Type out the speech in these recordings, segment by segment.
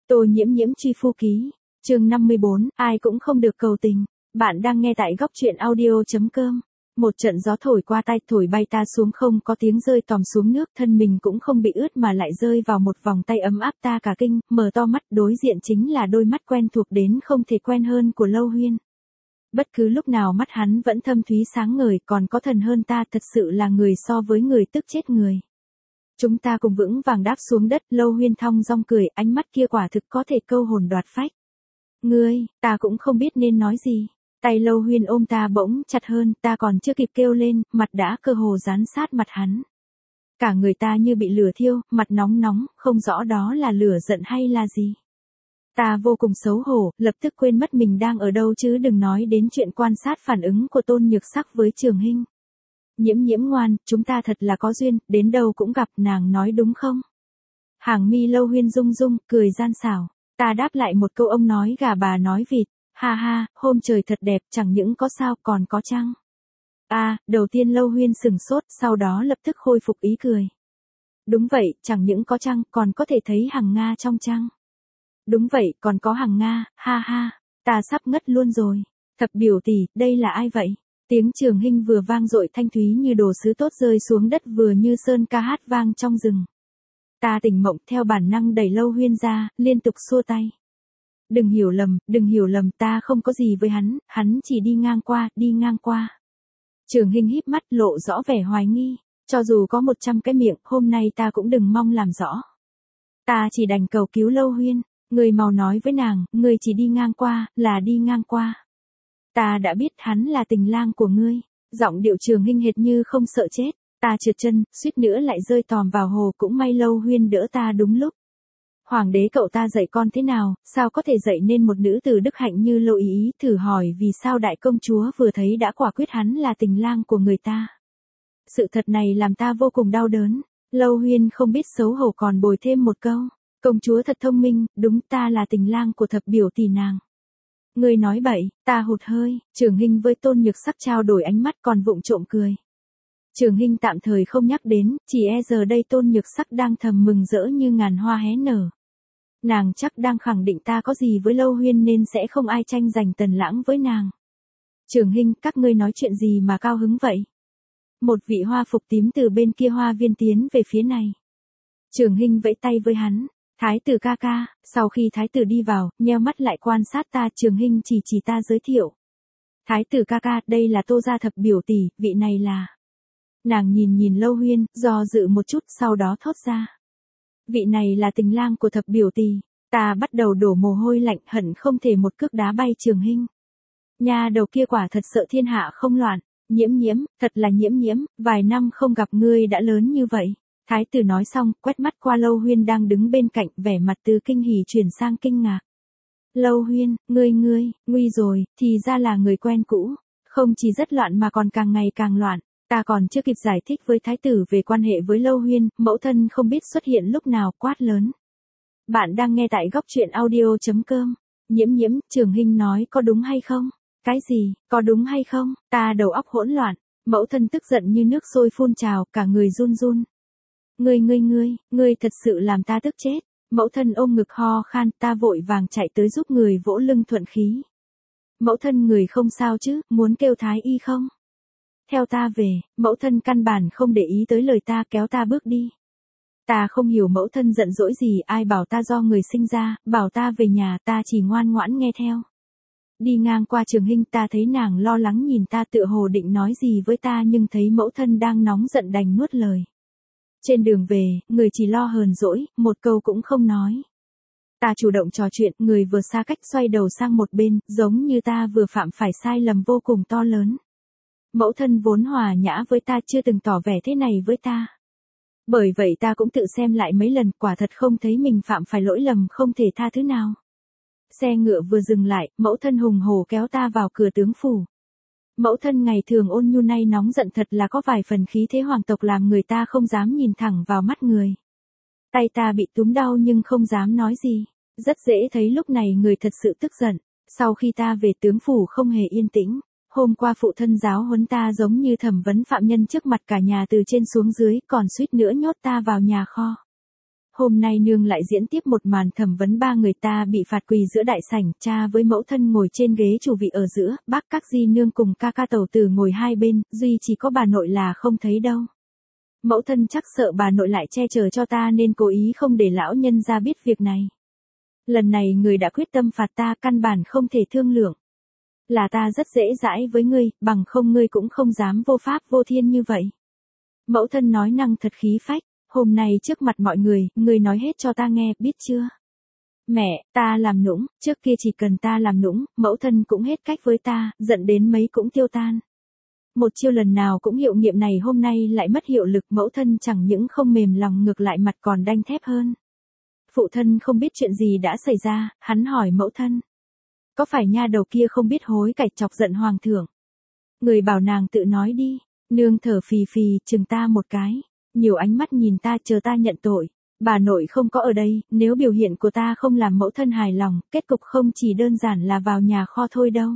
Tô Nhiễm Nhiễm truy phu ký, chương 54, ai cũng không được cầu tình. Bạn đang nghe tại góc truyện audio.com. Một trận gió thổi qua tai thổi bay ta xuống, không có tiếng rơi tòm xuống nước, thân mình cũng không bị ướt mà lại rơi vào một vòng tay ấm áp. Ta cả kinh, mở to mắt, đối diện chính là đôi mắt quen thuộc đến không thể quen hơn của Lâu Huyên. Bất cứ lúc nào mắt hắn vẫn thâm thúy sáng ngời, còn có thần hơn ta, thật sự là người so với người tức chết người. Chúng ta cùng vững vàng đáp xuống đất, Lâu Huyên thong dong cười, ánh mắt kia quả thực có thể câu hồn đoạt phách. Ngươi, ta cũng không biết nên nói gì. Tay Lâu Huyên ôm ta bỗng chặt hơn, ta còn chưa kịp kêu lên, mặt đã cơ hồ dán sát mặt hắn. Cả người ta như bị lửa thiêu, mặt nóng nóng, không rõ đó là lửa giận hay là gì. Ta vô cùng xấu hổ, lập tức quên mất mình đang ở đâu, chứ đừng nói đến chuyện quan sát phản ứng của Tôn Nhược Sắc với Trường Hinh. Nhiễm Nhiễm ngoan, chúng ta thật là có duyên, đến đâu cũng gặp, nàng nói đúng không? Hàng mi Lâu Huyên rung rung, cười gian xảo. Ta đáp lại một câu, ông nói gà bà nói vịt. Ha ha, hôm trời thật đẹp, chẳng những có sao còn có trăng. Đầu tiên Lâu Huyên sừng sốt, sau đó lập tức khôi phục ý cười. Đúng vậy, chẳng những có trăng, còn có thể thấy hằng Nga trong trăng. Đúng vậy, còn có hằng Nga, ha ha, ta sắp ngất luôn rồi. Thập biểu tỷ, đây là ai vậy? Tiếng Trường Hinh vừa vang dội thanh thúy như đồ sứ tốt rơi xuống đất, vừa như sơn ca hát vang trong rừng. Ta tỉnh mộng, theo bản năng đẩy Lâu Huyên ra, liên tục xua tay. Đừng hiểu lầm, ta không có gì với hắn chỉ đi ngang qua. Trường Hinh híp mắt lộ rõ vẻ hoài nghi, cho dù có 100 cái miệng, hôm nay ta cũng đừng mong làm rõ. Ta chỉ đành cầu cứu Lâu Huyên, người mau nói với nàng, người chỉ đi ngang qua, là đi ngang qua. Ta đã biết hắn là tình lang của ngươi. Giọng điệu Trường Hinh hệt như không sợ chết. Ta trượt chân, suýt nữa lại rơi tòm vào hồ, cũng may Lâu Huyên đỡ ta đúng lúc. Hoàng đế cậu ta dạy con thế nào, sao có thể dạy nên một nữ tử đức hạnh như Lâu Ý, thử hỏi vì sao đại công chúa vừa thấy đã quả quyết hắn là tình lang của người ta. Sự thật này làm ta vô cùng đau đớn. Lâu Huyên không biết xấu hổ còn bồi thêm một câu. Công chúa thật thông minh, đúng, ta là tình lang của thập biểu tỷ nàng. Ngươi nói bậy, ta hụt hơi. Trường Hinh với Tôn Nhược Sắc trao đổi ánh mắt, còn vụng trộm cười. Trường Hinh tạm thời không nhắc đến, chỉ giờ đây Tôn Nhược Sắc đang thầm mừng rỡ như ngàn hoa hé nở. Nàng chắc đang khẳng định ta có gì với Lâu Huyên nên sẽ không ai tranh giành Tần Lãng với nàng. Trường Hinh, các ngươi nói chuyện gì mà cao hứng vậy? Một vị hoa phục tím từ bên kia hoa viên tiến về phía này. Trường Hinh vẫy tay với hắn. Thái tử ca ca. Sau khi thái tử đi vào, nheo mắt lại quan sát ta, Trường Hinh chỉ ta giới thiệu. Thái tử ca ca, đây là Tô gia thập biểu tỷ, vị này là... Nàng nhìn Lâu Huyên, do dự một chút, sau đó thốt ra. Vị này là tình lang của thập biểu tỷ. Ta bắt đầu đổ mồ hôi lạnh, hận không thể một cước đá bay Trường Hinh. Nhà đầu kia quả thật sợ thiên hạ không loạn. Nhiễm Nhiễm, thật là Nhiễm, vài năm không gặp ngươi đã lớn như vậy. Thái tử nói xong, quét mắt qua Lâu Huyên đang đứng bên cạnh, vẻ mặt từ kinh hỉ chuyển sang kinh ngạc. Lâu Huyên, ngươi, nguy rồi, thì ra là người quen cũ. Không chỉ rất loạn mà còn càng ngày càng loạn. Ta còn chưa kịp giải thích với thái tử về quan hệ với Lâu Huyên, mẫu thân không biết xuất hiện lúc nào, quát lớn. Bạn đang nghe tại góc truyện audio.com. Nhiễm, Trường Hinh nói có đúng hay không? Cái gì, có đúng hay không? Ta đầu óc hỗn loạn. Mẫu thân tức giận như nước sôi phun trào, cả người run run. Ngươi thật sự làm ta tức chết. Mẫu thân ôm ngực ho khan, ta vội vàng chạy tới giúp người vỗ lưng thuận khí. Mẫu thân, người không sao chứ, muốn kêu thái y không? Theo ta về. Mẫu thân căn bản không để ý tới lời ta, kéo ta bước đi. Ta không hiểu mẫu thân giận dỗi gì, ai bảo ta do người sinh ra, bảo ta về nhà, ta chỉ ngoan ngoãn nghe theo. Đi ngang qua Trường Hinh, ta thấy nàng lo lắng nhìn ta, tựa hồ định nói gì với ta, nhưng thấy mẫu thân đang nóng giận đành nuốt lời. Trên đường về, người chỉ lo hờn dỗi, một câu cũng không nói. Ta chủ động trò chuyện, người vừa xa cách xoay đầu sang một bên, giống như ta vừa phạm phải sai lầm vô cùng to lớn. Mẫu thân vốn hòa nhã với ta, chưa từng tỏ vẻ thế này với ta. Bởi vậy ta cũng tự xem lại mấy lần, quả thật không thấy mình phạm phải lỗi lầm không thể tha thứ nào. Xe ngựa vừa dừng lại, mẫu thân hùng hổ kéo ta vào cửa tướng phủ. Mẫu thân ngày thường ôn nhu nay nóng giận, thật là có vài phần khí thế hoàng tộc làm người ta không dám nhìn thẳng vào mắt người. Tay ta bị túm đau nhưng không dám nói gì. Rất dễ thấy lúc này người thật sự tức giận. Sau khi ta về tướng phủ không hề yên tĩnh. Hôm qua phụ thân giáo huấn ta giống như thẩm vấn phạm nhân trước mặt cả nhà từ trên xuống dưới, còn suýt nữa nhốt ta vào nhà kho. Hôm nay nương lại diễn tiếp một màn thẩm vấn ba người ta bị phạt quỳ giữa đại sảnh, cha với mẫu thân ngồi trên ghế chủ vị ở giữa, bác các di nương cùng ca ca tẩu tử ngồi hai bên, duy chỉ có bà nội là không thấy đâu. Mẫu thân chắc sợ bà nội lại che chở cho ta nên cố ý không để lão nhân ra biết việc này. Lần này người đã quyết tâm phạt ta căn bản không thể thương lượng. Là ta rất dễ dãi với ngươi, bằng không ngươi cũng không dám vô pháp vô thiên như vậy. Mẫu thân nói năng thật khí phách, hôm nay trước mặt mọi người, ngươi nói hết cho ta nghe, biết chưa? Mẹ, ta làm nũng, trước kia chỉ cần ta làm nũng, mẫu thân cũng hết cách với ta, giận đến mấy cũng tiêu tan. Một chiêu lần nào cũng hiệu nghiệm này hôm nay lại mất hiệu lực, mẫu thân chẳng những không mềm lòng ngược lại mặt còn đanh thép hơn. Phụ thân không biết chuyện gì đã xảy ra, hắn hỏi mẫu thân. Có phải nha đầu kia không biết hối cải chọc giận hoàng thượng? Người bảo nàng tự nói đi, nương thở phì phì, chừng ta một cái, nhiều ánh mắt nhìn ta chờ ta nhận tội. Bà nội không có ở đây, nếu biểu hiện của ta không làm mẫu thân hài lòng, kết cục không chỉ đơn giản là vào nhà kho thôi đâu.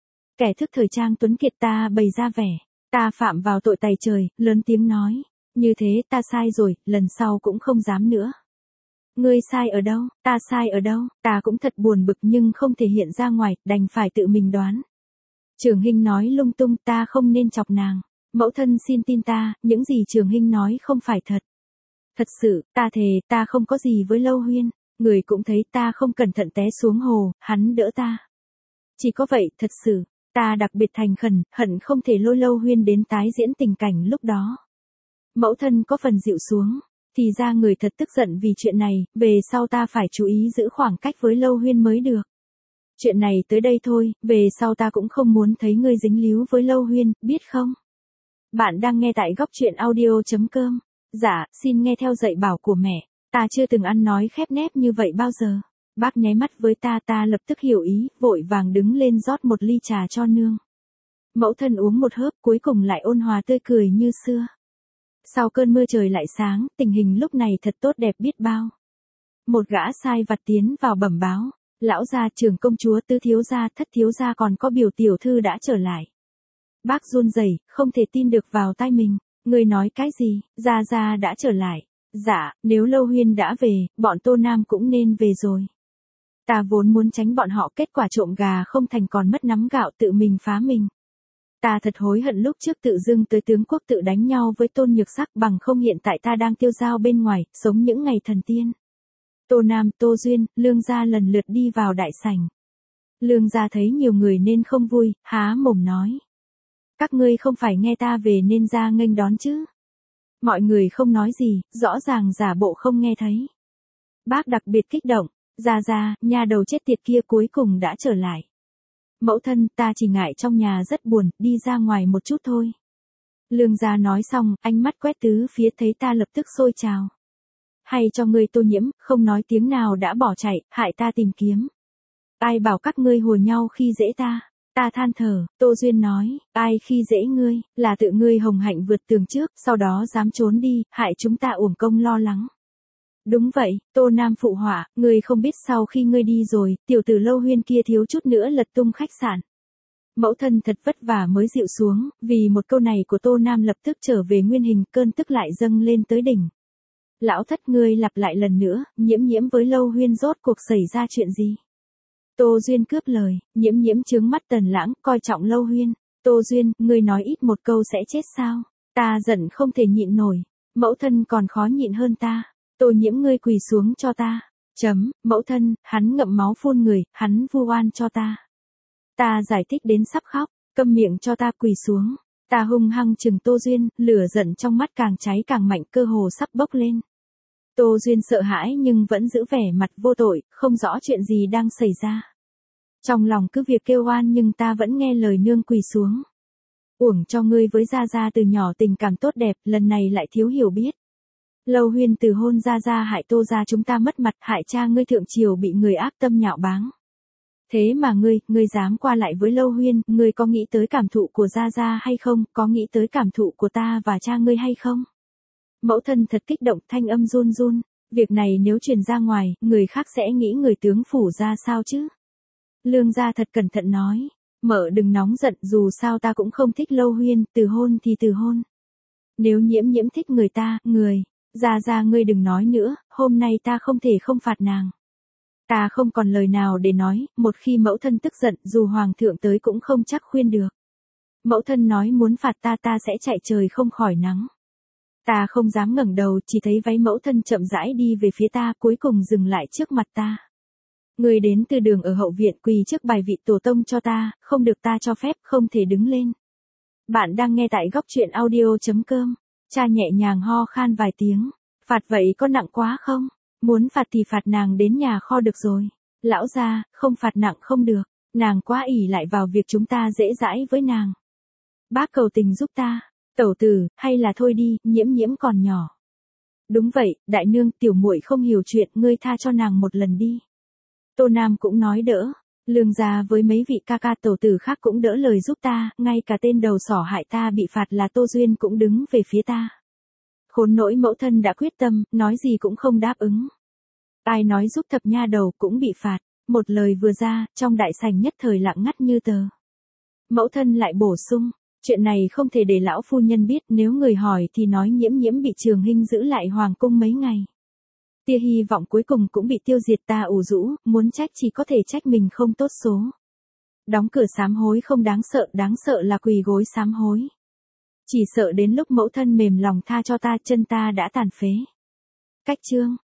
Kẻ thức thời trang tuấn kiệt ta bày ra vẻ, ta phạm vào tội tày trời, lớn tiếng nói. Như thế ta sai rồi, lần sau cũng không dám nữa. Ngươi sai ở đâu, ta sai ở đâu, ta cũng thật buồn bực nhưng không thể hiện ra ngoài, đành phải tự mình đoán. Trường Hinh nói lung tung, ta không nên chọc nàng. Mẫu thân xin tin ta, những gì Trường Hinh nói không phải thật. Thật sự, ta thề, ta không có gì với Lâu Huyên. Người cũng thấy ta không cẩn thận té xuống hồ, hắn đỡ ta. Chỉ có vậy, thật sự, ta đặc biệt thành khẩn, hận không thể lôi Lâu Huyên đến tái diễn tình cảnh lúc đó. Mẫu thân có phần dịu xuống. Thì ra người thật tức giận vì chuyện này, về sau ta phải chú ý giữ khoảng cách với Lâu Huyên mới được. Chuyện này tới đây thôi, về sau ta cũng không muốn thấy ngươi dính líu với Lâu Huyên, biết không? Bạn đang nghe tại góc truyện audio.com. Dạ, xin nghe theo dạy bảo của mẹ, ta chưa từng ăn nói khép nép như vậy bao giờ. Bác nháy mắt với ta lập tức hiểu ý, vội vàng đứng lên rót một ly trà cho nương. Mẫu thân uống một hớp cuối cùng lại ôn hòa tươi cười như xưa. Sau cơn mưa trời lại sáng, tình hình lúc này thật tốt đẹp biết bao. Một gã sai vặt tiến vào bẩm báo, lão gia trưởng công chúa tứ thiếu gia thất thiếu gia còn có biểu tiểu thư đã trở lại. Bác run rẩy, không thể tin được vào tai mình, người nói cái gì, gia đã trở lại. Dạ, nếu Lâu Huyên đã về, bọn Tô Nam cũng nên về rồi. Ta vốn muốn tránh bọn họ, kết quả trộm gà không thành còn mất nắm gạo tự mình phá mình. Ta thật hối hận lúc trước tự dưng tới tướng quốc tự đánh nhau với Tôn Nhược Sắc, bằng không hiện tại ta đang tiêu dao bên ngoài, sống những ngày thần tiên. Tô Nam, Tô Duyên, Lương gia lần lượt đi vào đại sảnh. Lương gia thấy nhiều người nên không vui, há mồm nói. Các ngươi không phải nghe ta về nên ra nghênh đón chứ? Mọi người không nói gì, rõ ràng giả bộ không nghe thấy. Bác đặc biệt kích động, gia, nha đầu chết tiệt kia cuối cùng đã trở lại. Mẫu thân, ta chỉ ngại trong nhà rất buồn, đi ra ngoài một chút thôi. Lương gia nói xong, ánh mắt quét tứ phía thấy ta lập tức sôi trào. Hay cho ngươi Tô Nhiễm, không nói tiếng nào đã bỏ chạy, hại ta tìm kiếm. Ai bảo các ngươi hùa nhau khi dễ ta? Ta than thở, Tô Duyên nói, ai khi dễ ngươi, là tự ngươi hồng hạnh vượt tường trước, sau đó dám trốn đi, hại chúng ta uổng công lo lắng. Đúng vậy, Tô Nam phụ họa, ngươi không biết sau khi ngươi đi rồi, tiểu tử Lâu Huyên kia thiếu chút nữa lật tung khách sạn. Mẫu thân thật vất vả mới dịu xuống, vì một câu này của Tô Nam lập tức trở về nguyên hình, cơn tức lại dâng lên tới đỉnh. Lão thất, ngươi lặp lại lần nữa, Nhiễm với Lâu Huyên rốt cuộc xảy ra chuyện gì? Tô Duyên cướp lời, Nhiễm trướng mắt Tần Lãng, coi trọng Lâu Huyên. Tô Duyên, ngươi nói ít một câu sẽ chết sao? Ta giận không thể nhịn nổi, mẫu thân còn khó nhịn hơn ta. Tô Nhiễm, ngươi quỳ xuống cho ta. Mẫu thân, hắn ngậm máu phun người, hắn vu oan cho ta. Ta giải thích đến sắp khóc, câm miệng cho ta, quỳ xuống. Ta hung hăng chừng Tô Duyên, lửa giận trong mắt càng cháy càng mạnh, cơ hồ sắp bốc lên. Tô Duyên sợ hãi nhưng vẫn giữ vẻ mặt vô tội, không rõ chuyện gì đang xảy ra. Trong lòng cứ việc kêu oan nhưng ta vẫn nghe lời nương, quỳ xuống. Uổng cho ngươi với gia từ nhỏ tình cảm tốt đẹp, lần này lại thiếu hiểu biết. Lâu Huyên từ hôn gia hại Tô gia chúng ta mất mặt, hại cha ngươi thượng triều bị người ác tâm nhạo báng. Thế mà ngươi dám qua lại với Lâu Huyên, ngươi có nghĩ tới cảm thụ của gia hay không, có nghĩ tới cảm thụ của ta và cha ngươi hay không? Mẫu thân thật kích động, thanh âm run run, việc này nếu truyền ra ngoài, người khác sẽ nghĩ người tướng phủ ra sao chứ? Lương gia thật cẩn thận nói, mợ đừng nóng giận, dù sao ta cũng không thích Lâu Huyên, từ hôn thì từ hôn. Nếu Nhiễm thích người ta, Ra ngươi đừng nói nữa, hôm nay ta không thể không phạt nàng. Ta không còn lời nào để nói, một khi mẫu thân tức giận dù hoàng thượng tới cũng không chắc khuyên được. Mẫu thân nói muốn phạt ta sẽ chạy trời không khỏi nắng. Ta không dám ngẩng đầu, chỉ thấy váy mẫu thân chậm rãi đi về phía ta, cuối cùng dừng lại trước mặt ta. Người đến từ đường ở hậu viện quỳ trước bài vị tổ tông cho ta, không được ta cho phép, không thể đứng lên. Bạn đang nghe tại góc truyện audio.com. Cha nhẹ nhàng ho khan vài tiếng. Phạt vậy có nặng quá không? Muốn phạt thì phạt nàng đến nhà kho được rồi. Lão gia, không phạt nặng không được. Nàng quá ỷ lại vào việc chúng ta dễ dãi với nàng. Bác cầu tình giúp ta. Tẩu tử, hay là thôi đi, nhiễm còn nhỏ. Đúng vậy, đại nương, tiểu muội không hiểu chuyện, ngươi tha cho nàng một lần đi. Tô Nam cũng nói đỡ. Lương gia với mấy vị ca ca tẩu tử khác cũng đỡ lời giúp ta, ngay cả tên đầu sỏ hại ta bị phạt là Tô Duyên cũng đứng về phía ta. Khốn nỗi mẫu thân đã quyết tâm, nói gì cũng không đáp ứng. Ai nói giúp thập nha đầu cũng bị phạt, một lời vừa ra, trong đại sảnh nhất thời lặng ngắt như tờ. Mẫu thân lại bổ sung, chuyện này không thể để lão phu nhân biết, nếu người hỏi thì nói nhiễm bị Trường Hinh giữ lại hoàng cung mấy ngày. Tia hy vọng cuối cùng cũng bị tiêu diệt, ta ủ rũ, muốn trách chỉ có thể trách mình không tốt số. Đóng cửa sám hối không đáng sợ là quỳ gối sám hối. Chỉ sợ đến lúc mẫu thân mềm lòng tha cho ta, chân ta đã tàn phế. Cách chương